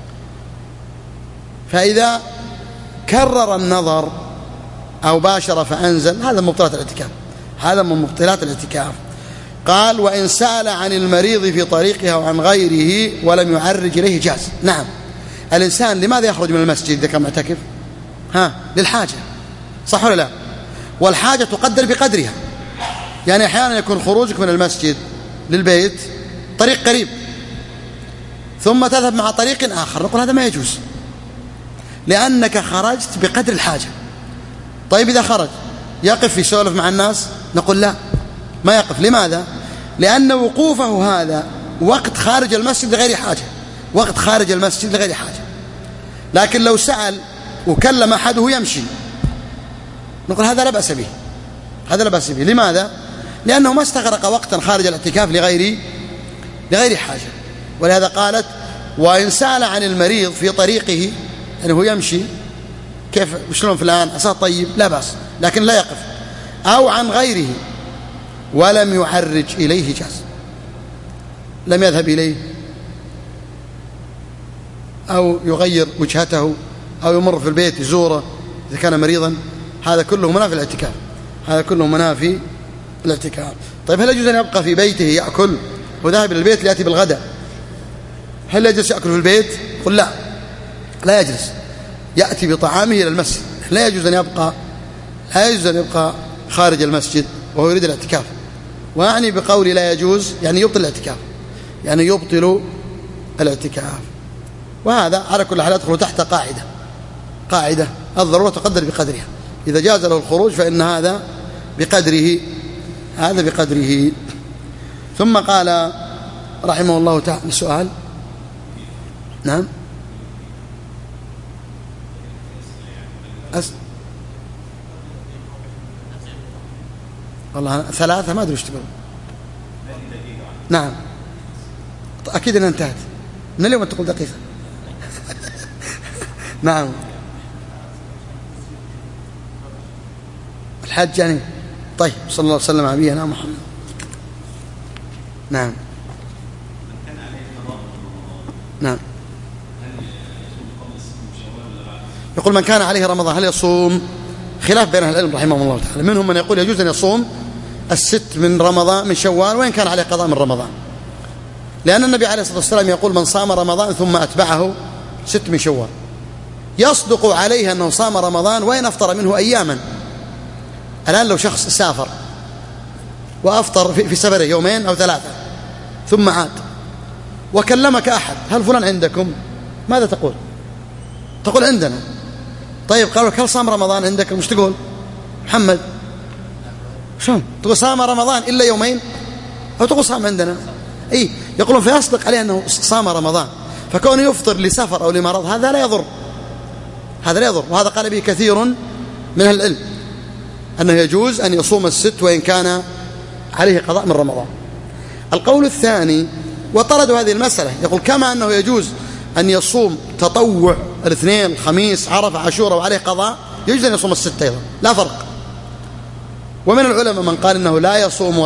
[SPEAKER 2] فإذا كرر النظر أو باشر فأنزل، هذا مبطلات الاعتكاف، هذا من مبطلات الاعتكاف. قال وإن سأل عن المريض في طريقها وعن غيره ولم يعرج إليه جاز. نعم، الإنسان لماذا يخرج من المسجد إذا كان معتكف؟ للحاجة، صح ولا لا؟ والحاجة تقدر بقدرها، يعني أحيانا يكون خروجك من المسجد للبيت طريق قريب ثم تذهب مع طريق آخر، نقول هذا ما يجوز، لأنك خرجت بقدر الحاجة. طيب إذا خرج يقف يسولف مع الناس، نقول لا، ما يقف. لماذا؟ لأن وقوفه هذا وقت خارج المسجد لغير حاجة، وقت خارج المسجد لغير حاجة. لكن لو سأل وكلم أحده يمشي، نقول هذا لا بأس به، هذا لا بأس به. لماذا؟ لأنه ما استغرق وقتا خارج الاعتكاف لغير حاجة. ولهذا قالت وإن سأل عن المريض في طريقه، يعني هو يمشي كيف وشلون فلان عساه طيب، لا بأس، لكن لا يقف. أو عن غيره ولم يحرج إليه جاز، لم يذهب إليه أو يغير وجهته أو يمر في البيت يزوره إذا كان مريضا، هذا كله منافي الاعتكاف، هذا كله منافي الاعتكاف. طيب هل يجوز أن يبقى في بيته يأكل وذهب إلى البيت ليأتي بالغداء؟ هل يجلس يأكل في البيت؟ قل لا، لا يجلس، يأتي بطعامه إلى المسجد، لا يجوز أن يبقى خارج المسجد وهو يريد الاعتكاف. وأعني بقولي لا يجوز يعني يبطل الاعتكاف، يعني يبطل الاعتكاف. وهذا على كل حال يدخل تحت قاعدة الضرورة تقدر بقدرها، إذا جاز له الخروج فإن هذا بقدره. ثم قال رحمه الله تعالى سؤال. نعم والله 3 ما أدري وش تقول. نعم أكيد أنها انتهت من اليوم تقول دقيقة. نعم الحج يعني. طيب صلى الله وسلم على نبينا محمد. نعم نعم يقول من كان عليه رمضان هل يصوم؟ خلاف بين أهل العلم رحمهم الله تعالى، منهم من يقول يجوز أن يصوم 6 من رمضان من شوال وإن كان عليه قضاء من رمضان، لأن النبي عليه الصلاة والسلام يقول من صام رمضان ثم أتبعه 6 من شوال، يصدق عليه أنه صام رمضان وإن أفطر منه أياما. الآن لو شخص سافر وأفطر في سفره 2 أو 3 ثم عاد وكلمك أحد هل فلان عندكم؟ ماذا تقول؟ تقول عندنا. طيب قالوا لك هل صام رمضان عندكم؟ مش تقول محمد شلون تقول صام رمضان إلا 2 أو تقول صام عندنا؟ إيه يقولون فيصدق عليه أنه صام رمضان، فكونه يفطر لسفر أو لمرض هذا لا يضر، وهذا قال به كثير من أهل العلم أنه يجوز أن يصوم 6 وإن كان عليه قضاء من رمضان. القول الثاني وطردوا هذه المسألة، يقول كما أنه يجوز أن يصوم تطوع الاثنين الخميس عرفة عاشوراء وعليه قضاء، يجوز أن يصوم 6 أيضا، لا فرق. ومن العلماء من قال إنه لا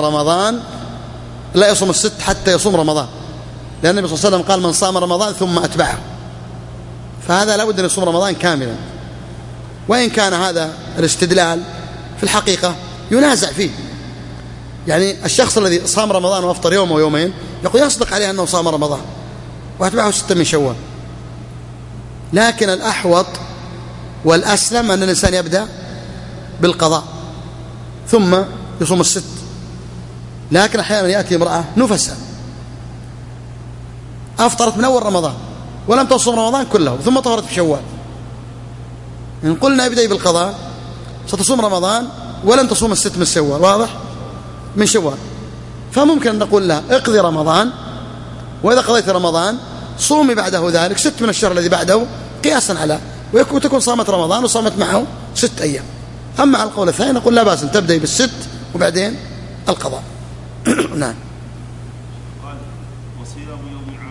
[SPEAKER 2] يصوم 6 حتى يصوم رمضان، لأن النبي صلى الله عليه وسلم قال من صام رمضان ثم أتبعه، فهذا لا بد أن يصوم رمضان كاملا. وإن كان هذا الاستدلال في الحقيقة ينازع فيه، يعني الشخص الذي صام رمضان وأفطر يوم ويومين يقول يصدق عليه أنه صام رمضان وأتبعه 6 من شوال، لكن الأحوط والأسلم أن الإنسان يبدأ بالقضاء ثم يصوم 6. لكن أحيانا يأتي امرأة نفسها أفطرت من أول رمضان ولم تصوم رمضان كله ثم طهرت في شوال، إن قلنا ابدأي بالقضاء ستصوم رمضان ولن تصوم 6 من شوال، واضح؟ من شوال، فممكن أن نقول لها اقضي رمضان، وإذا قضيت رمضان صومي بعده ذلك 6 من الشهر الذي بعده قياسا على، وتكون صامت رمضان وصامت معه 6 أيام. أما على القول الثاني نقول لا بأس أن تبدأي بال6 وبعدين القضاء. نعم.